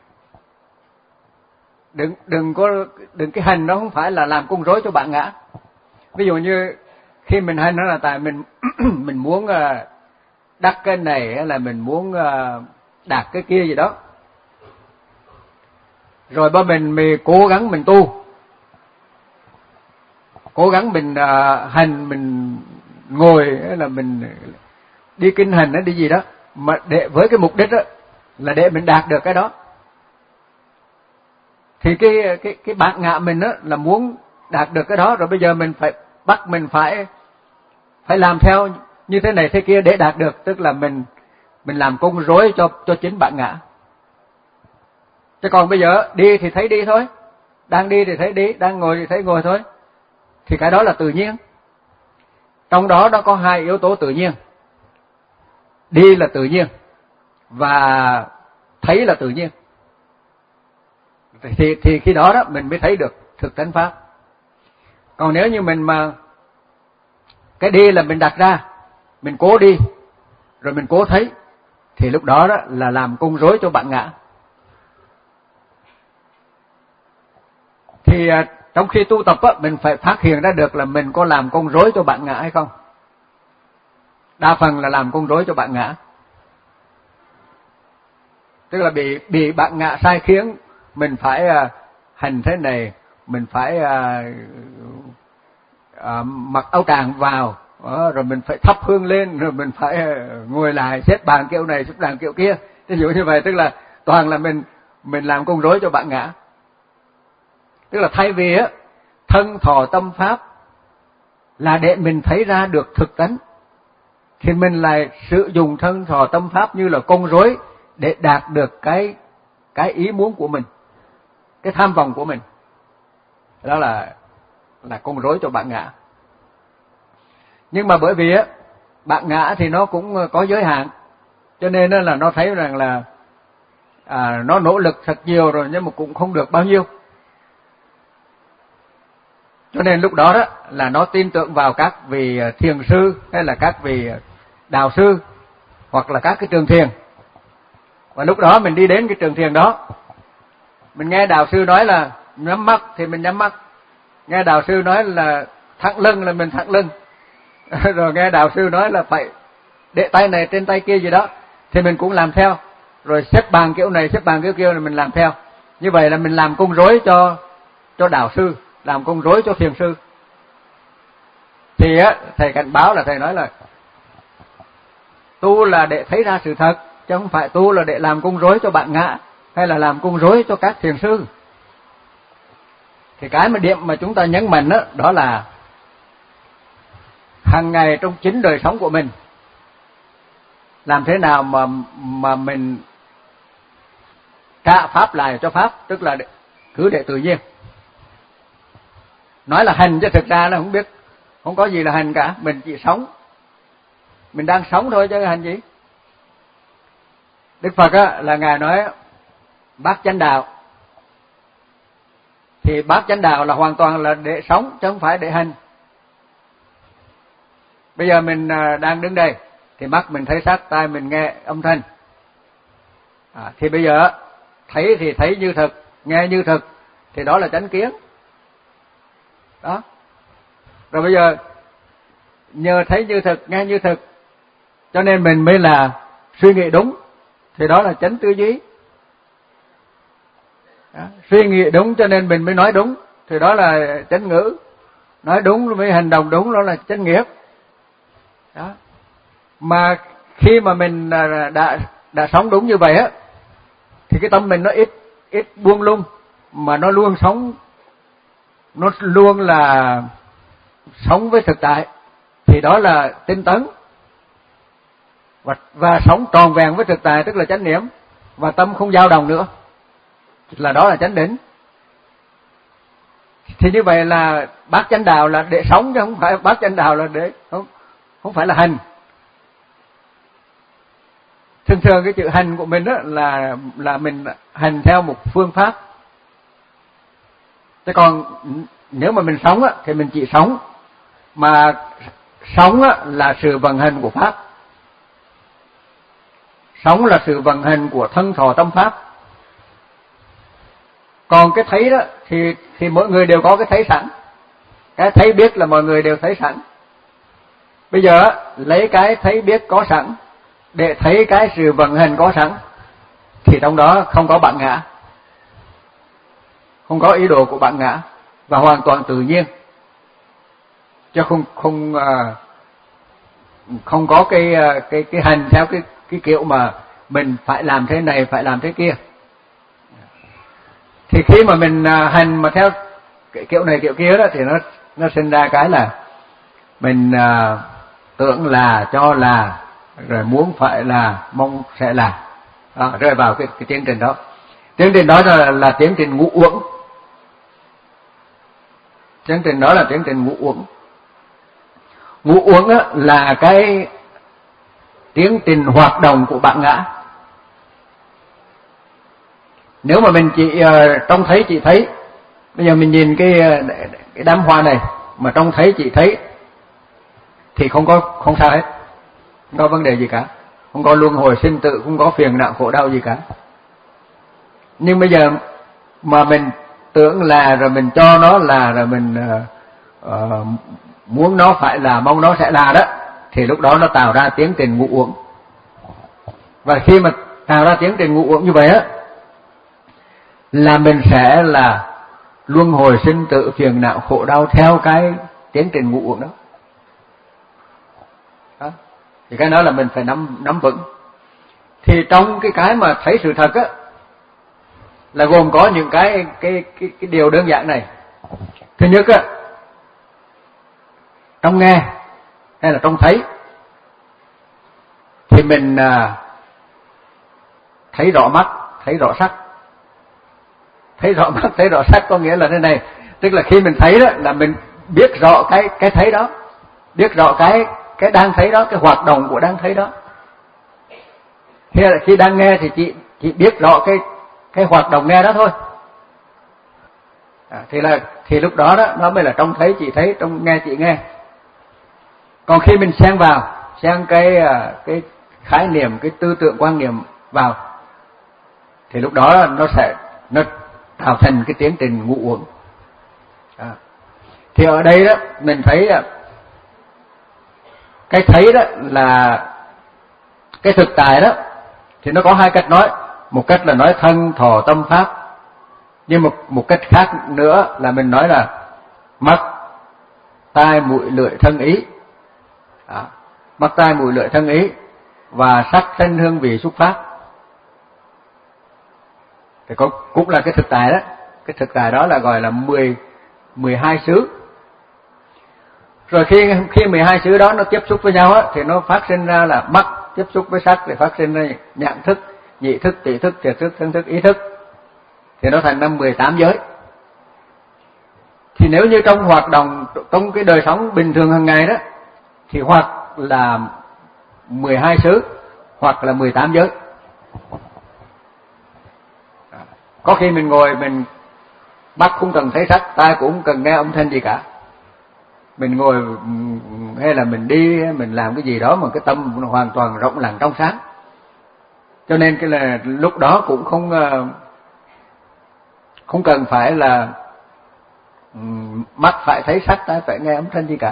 Đừng đừng có đừng cái hành đó không phải là làm công rối cho bạn ngã. Ví dụ như khi mình hành đó là tại mình mình muốn đắc cái này, hay là mình muốn đạt cái kia gì đó. Rồi ba mình mình cố gắng mình tu, cố gắng mình uh, hành, mình ngồi hay là mình đi kinh hành hay đi gì đó, mà để với cái mục đích đó là để mình đạt được cái đó. Thì cái cái cái bản ngã mình đó là muốn đạt được cái đó, rồi bây giờ mình phải bắt mình phải phải làm theo như thế này thế kia để đạt được, tức là mình mình làm công rối cho cho chính bản ngã. Chứ còn bây giờ đi thì thấy đi thôi, đang đi thì thấy đi, đang ngồi thì thấy ngồi thôi, thì cái đó là tự nhiên. Trong đó nó có hai yếu tố tự nhiên. Đi là tự nhiên và thấy là tự nhiên. Thì thì khi đó đó mình mới thấy được thực tánh pháp. Còn nếu như mình mà cái đi là mình đặt ra, mình cố đi rồi mình cố thấy, thì lúc đó đó là làm công rối cho bạn ngã. Thì trong khi tu tập á, mình phải phát hiện ra được là mình có làm công rối cho bạn ngã hay không. Đa phần là làm công rối cho bạn ngã, tức là bị bị bạn ngã sai khiến mình phải uh, hành thế này, mình phải uh, uh, mặc áo tràng vào, uh, rồi mình phải thắp hương lên, rồi mình phải uh, ngồi lại xếp bàn kiểu này xếp bàn kiểu kia. Ví dụ như vậy, tức là toàn là mình mình làm công rối cho bạn ngã. Tức là thay vì á, thân thọ tâm pháp là để mình thấy ra được thực tánh, thì mình lại sử dụng thân thọ tâm pháp như là công rối để đạt được cái cái ý muốn của mình, cái tham vọng của mình. Đó là là con rối cho bản ngã. Nhưng mà bởi vì á bản ngã thì nó cũng có giới hạn, cho nên là nó thấy rằng là à, nó nỗ lực thật nhiều rồi nhưng mà cũng không được bao nhiêu. Cho nên lúc đó đó là nó tin tưởng vào các vị thiền sư hay là các vị đạo sư hoặc là các cái trường thiền. Và lúc đó mình đi đến cái trường thiền đó, mình nghe đạo sư nói là nhắm mắt thì mình nhắm mắt, nghe đạo sư nói là thẳng lưng là mình thẳng lưng, rồi nghe đạo sư nói là phải để tay này trên tay kia gì đó thì mình cũng làm theo, rồi xếp bàn kiểu này xếp bàn kiểu kia là mình làm theo. Như vậy là mình làm con rối cho cho đạo sư, làm con rối cho thiền sư. Thì á thầy cảnh báo là thầy nói là tu là để thấy ra sự thật, chứ không phải tu là để làm con rối cho bản ngã hay là làm con rối cho các thiền sư. Thì cái mà điểm mà chúng ta nhấn mạnh đó, đó là hàng ngày trong chính đời sống của mình làm thế nào mà mà mình trả pháp lại cho pháp, tức là cứ để tự nhiên. Nói là hành chứ thực ra là không biết, không có gì là hành cả, mình chỉ sống, mình đang sống thôi chứ hành gì. Đức Phật á là ngài nói bát chánh đạo, thì bát chánh đạo là hoàn toàn là để sống chứ không phải để hành. Bây giờ mình đang đứng đây thì mắt mình thấy sắc, tai mình nghe âm thanh, à, thì bây giờ thấy thì thấy như thực, nghe như thực, thì đó là chánh kiến đó. Rồi bây giờ nhờ thấy như thực, nghe như thực cho nên mình mới là suy nghĩ đúng, thì đó là chánh tư duy đó. Suy nghĩ đúng cho nên mình mới nói đúng, thì đó là chánh ngữ. Nói đúng mới hành động đúng, đó là chánh nghiệp đó. Mà khi mà mình đã đã sống đúng như vậy á, thì cái tâm mình nó ít ít buông lung, mà nó luôn sống, nó luôn là sống với thực tại, thì đó là tinh tấn. Và, và sống tròn vẹn với thực tại tức là chánh niệm, và tâm không dao động nữa, là đó là chánh định. Thì như vậy là bát chánh đạo là để sống chứ không phải bát chánh đạo là để không không phải là hành. Thường thường cái chữ hành của mình đó là là mình hành theo một phương pháp. Chứ còn nếu mà mình sống á thì mình chỉ sống, mà sống á là sự vận hành của pháp. Sống là sự vận hành của thân thọ tâm pháp. Còn cái thấy đó thì thì mỗi người đều có cái thấy sẵn. Cái thấy biết là mọi người đều thấy sẵn. Bây giờ lấy cái thấy biết có sẵn để thấy cái sự vận hành có sẵn, thì trong đó không có bản ngã, không có ý đồ của bản ngã, và hoàn toàn tự nhiên, chứ không không không có cái cái cái hành theo cái cái kiểu mà mình phải làm thế này phải làm thế kia. Thì khi mà mình hành mà theo cái kiểu này kiểu kia đó, thì nó nó sinh ra cái là mình uh, tưởng là, cho là, rồi muốn phải là, mong sẽ là, đó, rơi vào cái, cái tiến trình đó. Tiến trình đó là, là tiến trình ngũ uẩn. Tiến trình đó là tiến trình ngũ uẩn. Ngũ uẩn là cái tiến trình hoạt động của bản ngã. Nếu mà mình chỉ uh, trông thấy chỉ thấy, bây giờ mình nhìn cái cái đám hoa này mà trông thấy chỉ thấy thì không có không sao hết, không có vấn đề gì cả, không có luân hồi sinh tử, không có phiền não khổ đau gì cả. Nhưng bây giờ mà mình tưởng là, rồi mình cho nó là, rồi mình uh, uh, muốn nó phải là, mong nó sẽ là đó, thì lúc đó nó tạo ra tiến trình ngũ uẩn. Và khi mà tạo ra tiến trình ngũ uẩn như vậy á, là mình sẽ là luân hồi sinh tử phiền não khổ đau theo cái tiến trình ngũ uẩn đó. Đó. Thì cái đó là mình phải nắm nắm vững. Thì trong cái cái mà thấy sự thật á, là gồm có những cái cái cái cái điều đơn giản này. Thứ nhất á, trong nghe hay là trong thấy, thì mình à, thấy rõ mắt, thấy rõ sắc. Thấy rõ mắt, thấy rõ sắc có nghĩa là thế này, tức là khi mình thấy đó là mình biết rõ cái cái thấy đó, biết rõ cái cái đang thấy đó, cái hoạt động của đang thấy đó. Khi là khi đang nghe thì chị chị biết rõ cái cái hoạt động nghe đó thôi. À, thì là thì lúc đó đó nó mới là trong thấy chị thấy, trong nghe chị nghe. Còn khi mình xen vào, xen cái cái khái niệm, cái tư tưởng quan niệm vào, thì lúc đó nó sẽ nó tạo thành cái tiến trình ngụ uẩn. À. Thì ở đây đó mình thấy cái thấy đó là cái thực tại đó, thì nó có hai cách nói. Một cách là nói thân thọ tâm pháp, nhưng một một cách khác nữa là mình nói là mắt tai mũi lưỡi thân ý. À, mắt tai mũi lưỡi thân ý và sắc thanh hương vị xúc pháp. Thì có cũng là cái thực tại đó. Cái thực tại đó là gọi là mười mười hai xứ. Rồi khi khi mười hai xứ đó nó tiếp xúc với nhau á, thì nó phát sinh ra là mắt tiếp xúc với sắc, thì phát sinh ra nhãn thức, nhị thức, tỷ thức, thiệt thức, thân thức, ý thức. Thì nó thành năm mười tám giới. Thì nếu như trong hoạt động, trong cái đời sống bình thường hàng ngày đó, thì hoặc là mười hai xứ, hoặc là mười tám giới. Có khi mình ngồi, mình mắt không cần thấy sắc, tai cũng không cần nghe âm thanh gì cả. Mình ngồi hay là mình đi, mình làm cái gì đó mà cái tâm hoàn toàn rộng lặng trong sáng. Cho nên cái là lúc đó cũng không không cần phải là mắt phải thấy sắc, tai phải nghe âm thanh gì cả.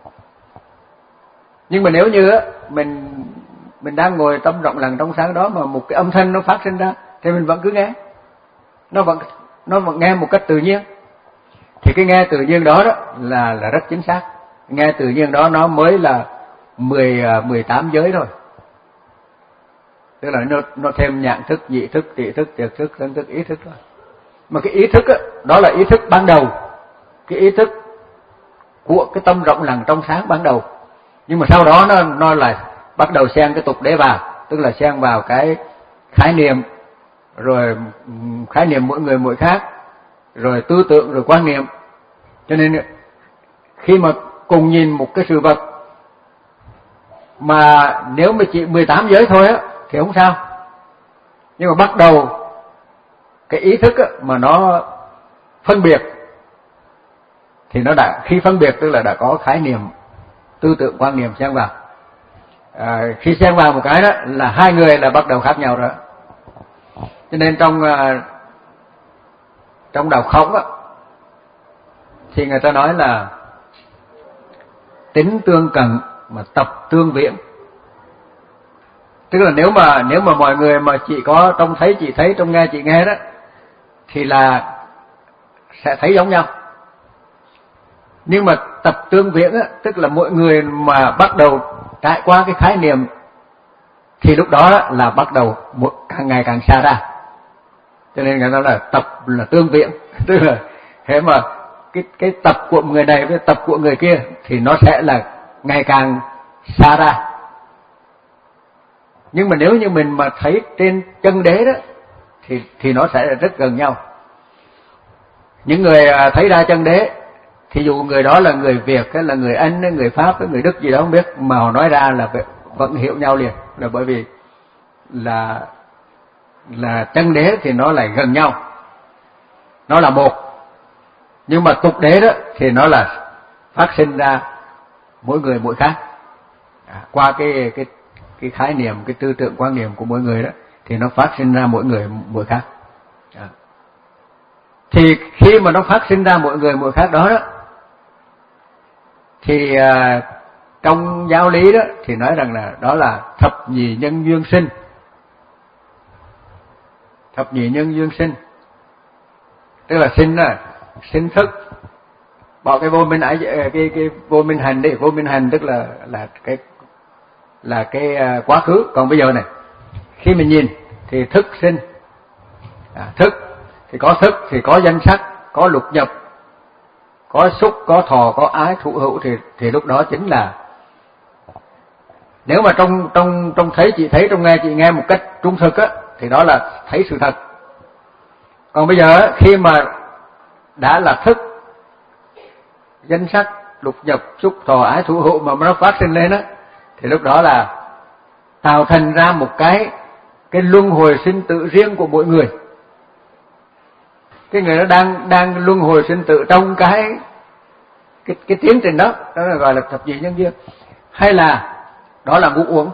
Nhưng mà nếu như mình mình đang ngồi tâm rộng lặng trong sáng đó mà một cái âm thanh nó phát sinh ra, thì mình vẫn cứ nghe. Nó vẫn nó vẫn nghe một cách tự nhiên. Thì cái nghe tự nhiên đó đó là là rất chính xác. Nghe tự nhiên đó nó mới là mười mười tám giới rồi. Tức là nó nó thêm nhãn thức, nhị thức, tỷ thức, thiệt thức, thân thức, ý thức rồi. Mà cái ý thức đó, đó là ý thức ban đầu. Cái ý thức của cái tâm rộng lặng trong sáng ban đầu. Nhưng mà sau đó nó nó lại bắt đầu xen cái tục đế vào, tức là xen vào cái khái niệm, rồi khái niệm mỗi người mỗi khác, rồi tư tưởng, rồi quan niệm. Cho nên khi mà cùng nhìn một cái sự vật mà nếu mà chỉ mười tám giới thôi á thì không sao. Nhưng mà bắt đầu cái ý thức á, mà nó phân biệt thì nó đã, khi phân biệt tức là đã có khái niệm, tư tưởng, quan niệm xen vào. À, khi xen vào một cái đó là hai người là bắt đầu khác nhau rồi. Cho nên trong trong đạo Khổng á, thì người ta nói là tính tương cận mà tập tương viễn. Tức là nếu mà nếu mà mọi người mà chỉ có trong thấy chị thấy, trong nghe chị nghe đó, thì là sẽ thấy giống nhau. Nhưng mà tập tương viễn á, tức là mỗi người mà bắt đầu trải qua cái khái niệm thì lúc đó là bắt đầu một càng ngày càng xa ra. Cho nên người ta nói là tập là tương viễn, tức là thế mà cái cái tập của người này với tập của người kia thì nó sẽ là ngày càng xa ra. Nhưng mà nếu như mình mà thấy trên chân đế đó thì thì nó sẽ rất gần nhau. Những người thấy ra chân đế, thì dù người đó là người Việt hay là người Anh hay người Pháp hay người Đức gì đó không biết, mà họ nói ra là vẫn hiểu nhau liền, là bởi vì là là chân đế thì nó lại gần nhau, nó là một. Nhưng mà tục đế đó thì nó là phát sinh ra mỗi người mỗi khác. À, qua cái cái cái khái niệm, cái tư tưởng quan niệm của mỗi người đó thì nó phát sinh ra mỗi người mỗi khác. À. Thì khi mà nó phát sinh ra mỗi người mỗi khác đó đó, thì à, trong giáo lý đó thì nói rằng là đó là thập nhị nhân duyên sinh. Thập nhị nhân duyên sinh tức là sinh là sinh thức, bỏ cái vô minh ái, cái cái vô minh hành đi, vô minh hành tức là là cái là cái quá khứ. Còn bây giờ này, khi mình nhìn thì thức sinh. À, thức thì có thức thì có danh sắc, có lục nhập, có xúc, có thọ, có ái, thụ hữu, thì thì lúc đó chính là, nếu mà trong trong trong thấy chị thấy, trong nghe chị nghe một cách trung thực á, thì đó là thấy sự thật. Còn bây giờ khi mà đã là thức danh sắc lục nhập xúc thọ ái thủ hữu mà nó phát sinh lên á, thì lúc đó là tạo thành ra một cái cái luân hồi sinh tử riêng của mỗi người. Cái người đó đang đang luân hồi sinh tử trong cái cái cái tiến trình đó, đó là gọi là thập nhị nhân duyên. Hay là đó là ngũ uẩn,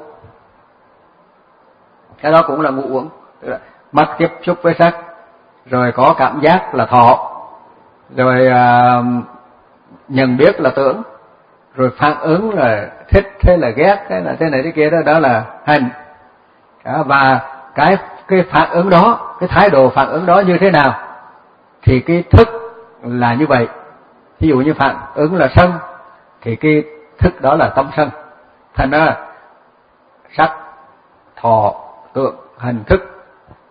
cái đó cũng là ngũ uẩn. Mắt tiếp xúc với sắc, rồi có cảm giác là thọ, rồi à, nhận biết là tưởng, rồi phản ứng là thích thế là ghét, thế là thế này thế kia đó, đó là hành. Đó, và cái cái phản ứng đó, cái thái độ phản ứng đó như thế nào thì cái thức là như vậy. Ví dụ như phản ứng là sân thì cái thức đó là tâm sân. Thành ra sắc thọ tượng hành thức,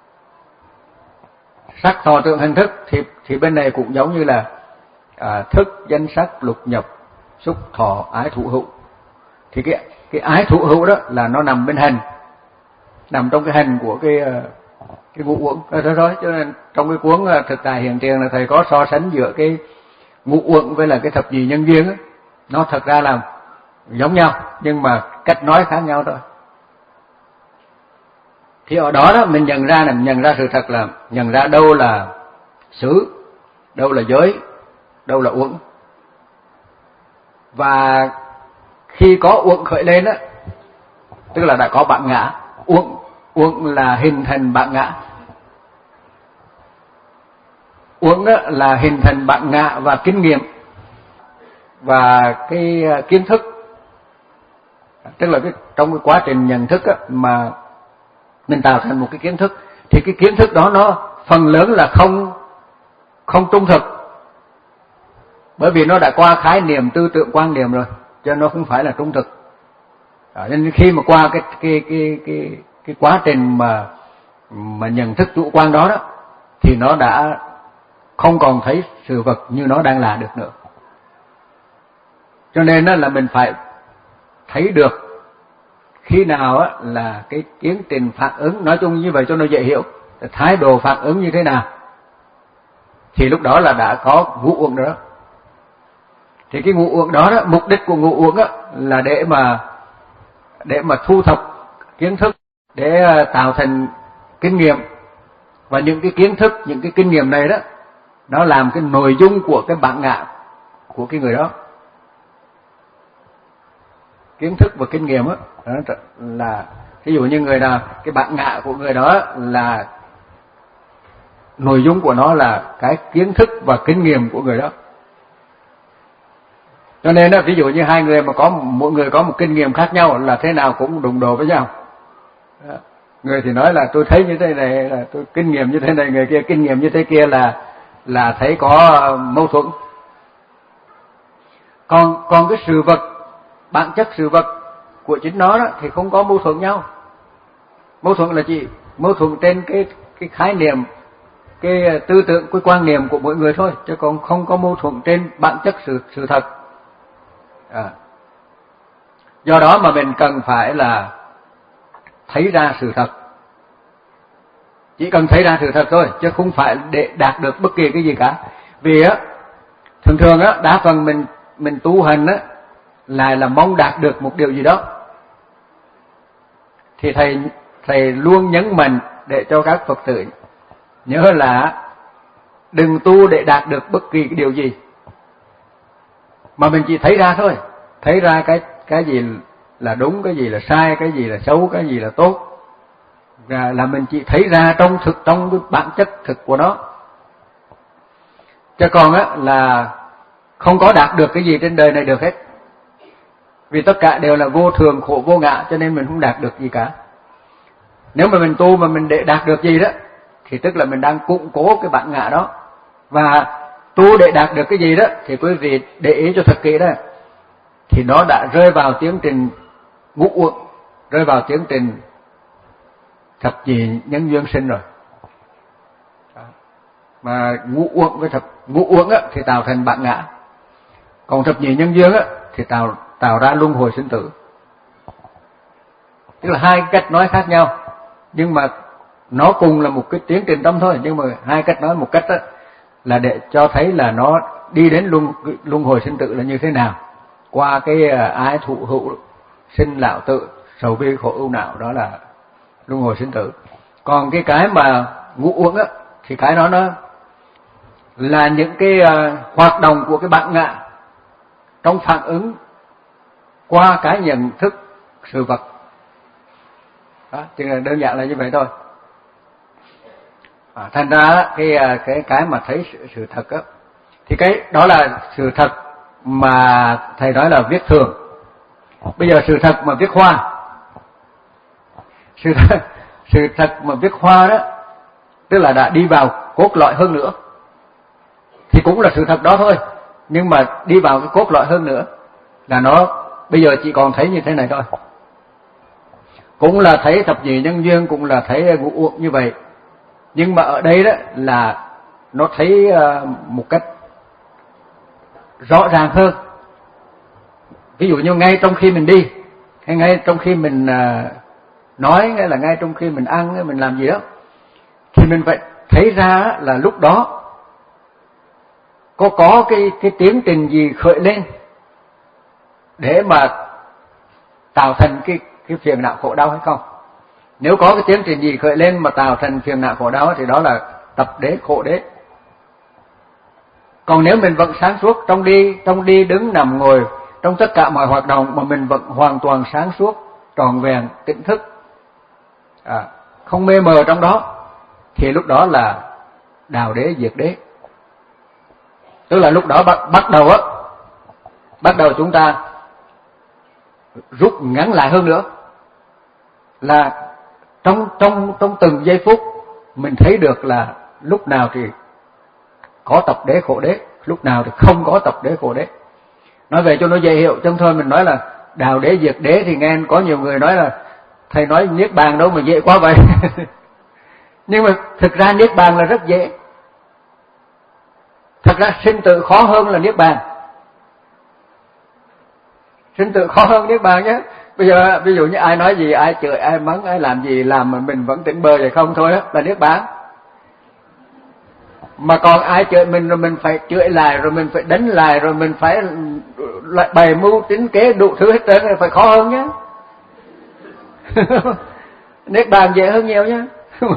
sắc thọ tượng hành thức thì thì bên này cũng giống như là à, thức danh sắc lục nhập xúc thọ ái thụ hữu. Thì cái cái ái thụ hữu đó là nó nằm bên hành, nằm trong cái hành của cái cái ngũ uẩn đó thôi. Cho nên trong cái cuốn Thực tại hiện tiền là thầy có so sánh giữa cái ngũ uẩn với là cái thập nhị nhân duyên ấy. Nó thật ra là giống nhau nhưng mà cách nói khác nhau thôi. Thì ở đó đó mình nhận ra là mình nhận ra sự thật là nhận ra đâu là xứ, đâu là giới, đâu là uẩn. Và khi có uẩn khởi lên á, tức là đã có bản ngã. Uẩn uẩn là hình thành bản ngã. Uẩn á là hình thành bản ngã và kinh nghiệm và cái kiến thức. Tức là cái trong cái quá trình nhận thức á, mà mình tạo thành một cái kiến thức, thì cái kiến thức đó nó phần lớn là không không trung thực, bởi vì nó đã qua khái niệm tư tưởng quan niệm rồi, cho nó không phải là trung thực. Đó, nên khi mà qua cái cái cái cái cái quá trình mà mà nhận thức chủ quan đó đó, thì nó đã không còn thấy sự vật như nó đang là được nữa. Cho nên đó là mình phải thấy được khi nào á là cái tiến trình phản ứng, nói chung như vậy cho nó dễ hiểu, thái độ phản ứng như thế nào, thì lúc đó là đã có ngũ uẩn đó. Thì cái ngũ uẩn đó, đó mục đích của ngũ uẩn á là để mà để mà thu thập kiến thức, để tạo thành kinh nghiệm. Và những cái kiến thức, những cái kinh nghiệm này đó, nó làm cái nội dung của cái bản ngã của cái người đó. Kiến thức và kinh nghiệm á là ví dụ như người nào, cái bản ngã của người đó là nội dung của nó là cái kiến thức và kinh nghiệm của người đó. Cho nên đó, ví dụ như hai người mà có mỗi người có một kinh nghiệm khác nhau là thế nào cũng đụng độ với nhau. Đó. Người thì nói là tôi thấy như thế này là tôi kinh nghiệm như thế này, người kia kinh nghiệm như thế kia là là thấy có mâu thuẫn. Còn còn cái sự vật, bản chất sự vật của chính nó đó thì không có mâu thuẫn nhau. Mâu thuẫn là gì? Mâu thuẫn trên cái cái khái niệm, cái tư tưởng, cái quan niệm của mỗi người thôi, chứ còn không có mâu thuẫn trên bản chất sự sự thật. À. Do đó mà mình cần phải là thấy ra sự thật. Chỉ cần thấy ra sự thật thôi, chứ không phải để đạt được bất kỳ cái gì cả. Vì á, thường thường á, đa phần mình mình tu hành á là là mong đạt được một điều gì đó. Thì thầy thầy luôn nhấn mạnh để cho các Phật tử nhớ là đừng tu để đạt được bất kỳ cái điều gì, mà mình chỉ thấy ra thôi, thấy ra cái cái gì là đúng, cái gì là sai, cái gì là xấu, cái gì là tốt, là, là mình chỉ thấy ra trong thực, trong cái bản chất thực của nó. Chứ còn á là không có đạt được cái gì trên đời này được hết, vì tất cả đều là vô thường, khổ, vô ngã, cho nên mình không đạt được gì cả. Nếu mà mình tu mà mình để đạt được gì đó thì tức là mình đang củng cố cái bản ngã đó. Và tu để đạt được cái gì đó thì quý vị để ý cho thật kỹ đó, thì nó đã rơi vào tiến trình ngũ uẩn, rơi vào tiến trình thập nhị nhân duyên sinh rồi. Mà ngũ uẩn với thập ngũ uẩn á thì tạo thành bản ngã, còn thập nhị nhân duyên á thì tạo tạo ra luân hồi sinh tử. Tức là hai cách nói khác nhau, nhưng mà nó cùng là một cái tiến trình tâm thôi, nhưng mà hai cách nói, một cách đó là để cho thấy là nó đi đến luân luân hồi sinh tử là như thế nào, qua cái ái thụ hữu sinh lão tự sầu bi khổ ưu não, đó là luân hồi sinh tử. Còn cái cái mà ngũ uẩn á thì cái đó nó là những cái uh, hoạt động của cái bản ngã trong phản ứng qua cái nhận thức sự vật. Đó, chỉ là đơn giản là như vậy thôi. À, thành ra cái cái cái mà thấy sự, sự thật á, thì cái đó là sự thật mà thầy nói là viết thường. Bây giờ sự thật mà viết hoa, sự thật, sự thật mà viết hoa đó, tức là đã đi vào cốt lõi hơn nữa, thì cũng là sự thật đó thôi, nhưng mà đi vào cái cốt lõi hơn nữa là nó bây giờ chỉ còn thấy như thế này thôi. Cũng là thấy thập nhị nhân duyên, cũng là thấy ngũ uẩn như vậy, nhưng mà ở đây đó là nó thấy một cách rõ ràng hơn. Ví dụ như ngay trong khi mình đi, hay ngay trong khi mình nói, hay là ngay trong khi mình ăn, hay mình làm gì đó, thì mình phải thấy ra là lúc đó có có cái cái tiến trình gì khởi lên để mà tạo thành cái cái phiền não khổ đau hay không. Nếu có cái tiến trình gì khởi lên mà tạo thành phiền não khổ đau thì đó là tập đế khổ đế. Còn nếu mình vẫn sáng suốt trong đi, trong đi đứng nằm ngồi, trong tất cả mọi hoạt động mà mình vẫn hoàn toàn sáng suốt, tròn vẹn, tỉnh thức, à, không mê mờ trong đó, thì lúc đó là đào đế diệt đế. Tức là lúc đó bắt, bắt đầu á, bắt đầu chúng ta rút ngắn lại hơn nữa, là trong trong trong từng giây phút mình thấy được là lúc nào thì có tập đế khổ đế, lúc nào thì không có tập đế khổ đế. Nói về cho nó dễ hiểu, chứ thôi mình nói là đào đế diệt đế thì nghe có nhiều người nói là thầy nói niết bàn đâu mà dễ quá vậy. Nhưng mà thực ra niết bàn là rất dễ. Thật ra sinh tử khó hơn là niết bàn. Sinh tử khó hơn niết bàn nhé. Bây giờ ví dụ như ai nói gì, ai chửi, ai mắng, ai làm gì làm mà mình vẫn tỉnh bơ vậy không thôi đó là niết bàn. Mà còn ai chửi mình rồi mình phải chửi lại, rồi mình phải đánh lại, rồi mình phải lại bày mưu tính kế đủ thứ hết trơn, phải khó hơn nhé. Niết bàn dễ hơn nhiều nhé.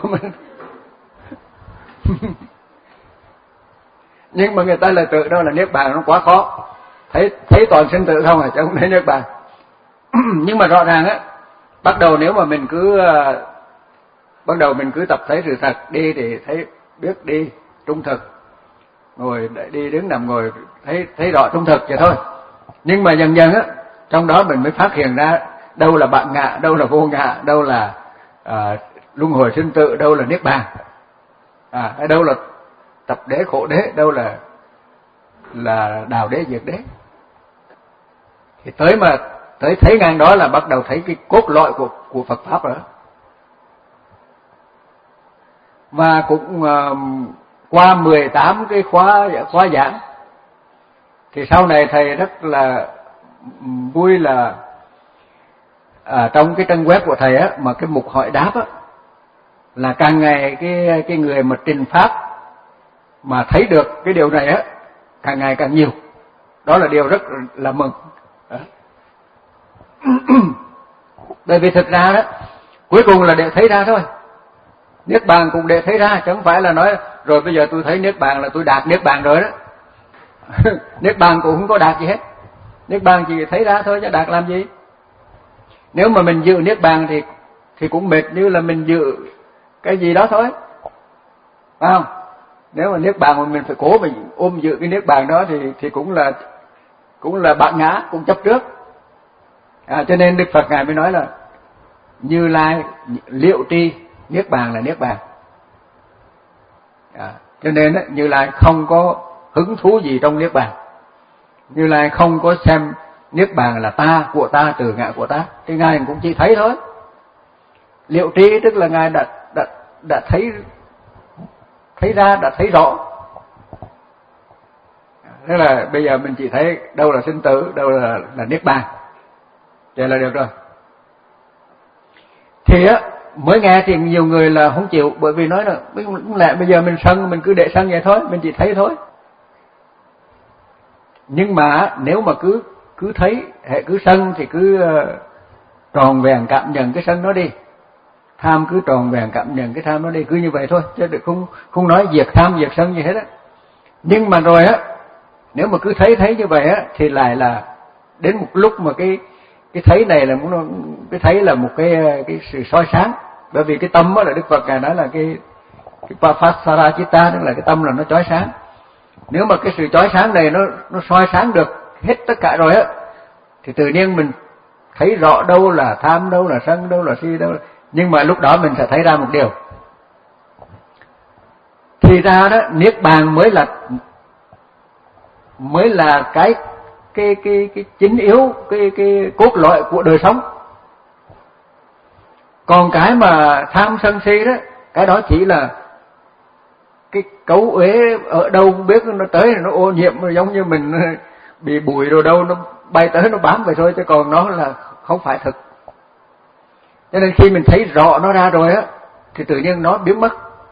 Nhưng mà người ta lại tự đó là niết bàn nó quá khó, thấy thấy toàn sinh tử không à, chứ không thấy niết bàn. Nhưng mà rõ ràng á, bắt đầu nếu mà mình cứ bắt đầu mình cứ tập thấy sự thật, đi thì thấy biết đi trung thực, ngồi đi đứng nằm ngồi thấy thấy rõ trung thực vậy thôi. Nhưng mà dần dần á, trong đó mình mới phát hiện ra đâu là bạn ngã, đâu là vô ngã, đâu là à, luân hồi sinh tử, đâu là niết bàn, à, đâu là tập đế khổ đế, đâu là là đào đế diệt đế. Thì tới mà tới thấy ngang đó là bắt đầu thấy cái cốt lõi của của Phật pháp rồi. Và cũng uh, qua mười tám cái khóa khóa giảng thì sau này thầy rất là vui là à, trong cái trang web của thầy á, mà cái mục hỏi đáp á, là càng ngày cái cái người mà trình pháp mà thấy được cái điều này á càng ngày càng nhiều. Đó là điều rất là mừng. Bởi vì thực ra đó cuối cùng là để thấy ra thôi. Niết bàn cũng để thấy ra, chứ không phải là nói rồi bây giờ tôi thấy niết bàn là tôi đạt niết bàn rồi đó. Niết bàn cũng không có đạt gì hết. Niết bàn chỉ thấy ra thôi chứ đạt làm gì. Nếu mà mình giữ niết bàn thì thì cũng mệt như là mình giữ cái gì đó thôi, phải không? Nếu mà niết bàn mà mình phải cố mình ôm giữ cái niết bàn đó thì thì cũng là cũng là bạn ngã, cũng chấp trước. À, cho nên Đức Phật ngài mới nói là Như Lai liệu tri niết bàn là niết bàn. À, cho nên Như Lai không có hứng thú gì trong niết bàn. Như Lai không có xem niết bàn là ta, của ta, từ ngã của ta, thì ngài cũng chỉ thấy thôi. Liệu tri tức là ngài đã đã đã thấy thấy ra, đã thấy rõ. Thế là bây giờ mình chỉ thấy đâu là sinh tử, đâu là là niết bàn, vậy là được rồi. Thì á mới nghe thì nhiều người là không chịu, bởi vì nói là lẽ bây giờ mình sân mình cứ để sân vậy thôi, mình chỉ thấy thôi. Nhưng mà nếu mà cứ cứ thấy, hệ cứ sân thì cứ tròn vẹn cảm nhận cái sân đó đi, tham cứ tròn vẹn cảm nhận cái tham đó đi, cứ như vậy thôi, chứ không không nói diệt tham diệt sân gì hết á. Nhưng mà rồi á, nếu mà cứ thấy thấy như vậy á thì lại là đến một lúc mà cái cái thấy này là muốn cái thấy là một cái cái sự soi sáng, bởi vì cái tâm đó là Đức Phật ngài nói là cái cái Papasara Chitta, tức là cái tâm là nó chói sáng. Nếu mà cái sự chói sáng này nó nó soi sáng được hết tất cả rồi á thì tự nhiên mình thấy rõ đâu là tham, đâu là sân, đâu là si, đâu là... nhưng mà lúc đó mình sẽ thấy ra một điều, thì ra đó niết bàn mới là mới là cái cái cái cái chính yếu, cái cái cốt lõi của đời sống. Còn cái mà tham sân si đó, cái đó chỉ là cái cấu uế ở đâu không biết, nó tới nó ô nhiễm, giống như mình bị bụi rồi đâu nó bay tới nó bám vậy thôi, chứ còn nó là không phải thực. Cho nên khi mình thấy rõ nó ra rồi á thì tự nhiên nó biến mất,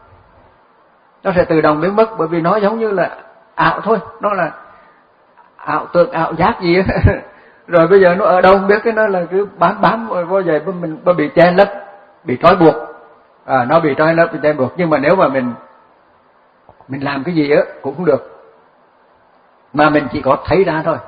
nó sẽ tự động biến mất, bởi vì nó giống như là ảo thôi, nó là ảo tưởng ảo giác gì á. Rồi bây giờ nó ở đâu không biết, cái nó là cứ bám bám rồi vô vậy mình bị che lấp, bị trói buộc. À, nó bị trói lấp, bị che buộc. Nhưng mà nếu mà mình mình làm cái gì á cũng không được, mà mình chỉ có thấy ra thôi.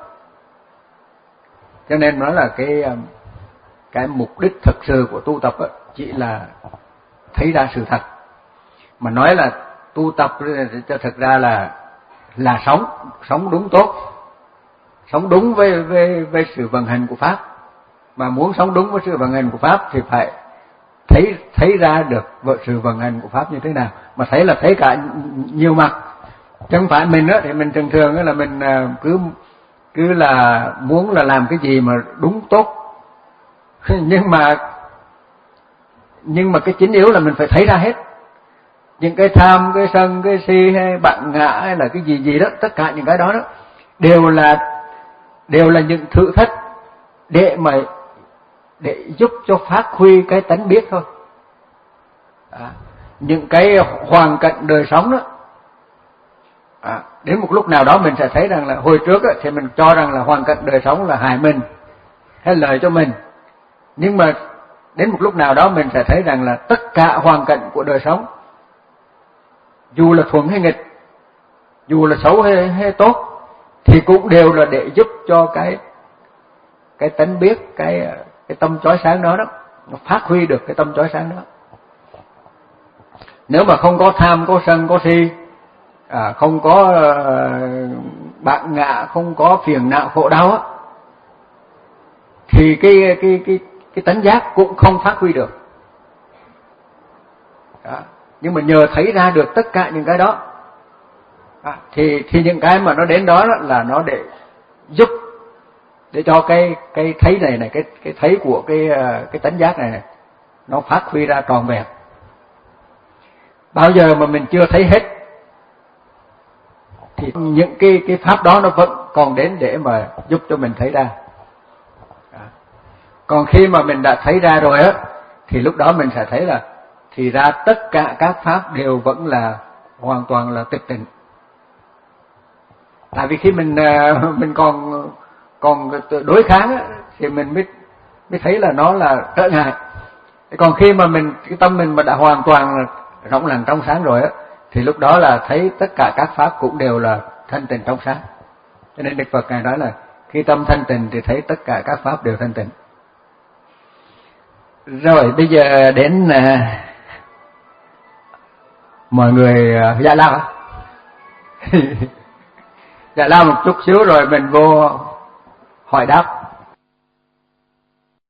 Cho nên nói là cái cái mục đích thực sự của tu tập á chỉ là thấy ra sự thật. Mà nói là tu tập cho thực ra là là sống, sống đúng tốt, sống đúng với với với sự vận hành của pháp. Mà muốn sống đúng với sự vận hành của pháp thì phải thấy thấy ra được sự vận hành của pháp như thế nào, mà thấy là thấy cả nhiều mặt. Chứ không phải mình á thì mình thường thường là mình cứ cứ là muốn là làm cái gì mà đúng tốt, nhưng mà nhưng mà cái chính yếu là mình phải thấy ra hết. Những cái tham, cái sân, cái si hay bạn ngã hay là cái gì gì đó, tất cả những cái đó đó đều là đều là những thử thách để mà để giúp cho phát huy cái tánh biết thôi. À, những cái hoàn cảnh đời sống đó, à, đến một lúc nào đó mình sẽ thấy rằng là hồi trước á, thì mình cho rằng là hoàn cảnh đời sống là hại mình hay lợi cho mình, nhưng mà đến một lúc nào đó mình sẽ thấy rằng là tất cả hoàn cảnh của đời sống, dù là thuận hay nghịch, dù là xấu hay, hay tốt, thì cũng đều là để giúp cho cái cái tánh biết, cái cái tâm chói sáng đó đó, nó phát huy được cái tâm chói sáng đó. Nếu mà không có tham, có sân, có si, à, không có uh, bạn ngạ, không có phiền não khổ đau á, thì cái cái cái cái tánh giác cũng không phát huy được. Đó. Nhưng mà nhờ thấy ra được tất cả những cái đó, à, thì thì những cái mà nó đến đó, đó là nó để giúp để cho cái cái thấy này này, cái cái thấy của cái cái tánh giác này này nó phát huy ra tròn vẹn. Bao giờ mà mình chưa thấy hết thì những cái cái pháp đó nó vẫn còn đến để mà giúp cho mình thấy ra. À. Còn khi mà mình đã thấy ra rồi á thì lúc đó mình sẽ thấy là thì ra tất cả các pháp đều vẫn là hoàn toàn là tịch tịnh. Tại vì khi mình mình còn còn đối kháng á, thì mình mới mới thấy là nó là trở ngại. Còn khi mà mình cái tâm mình mà đã hoàn toàn là rộng lặng trong sáng rồi á, thì lúc đó là thấy tất cả các pháp cũng đều là thanh tịnh trong sáng. Cho nên Đức Phật ngài nói là khi tâm thanh tịnh thì thấy tất cả các pháp đều thanh tịnh. Rồi bây giờ đến uh, mọi người uh, giải lao hả? Giải lao một chút xíu rồi mình vô hỏi đáp.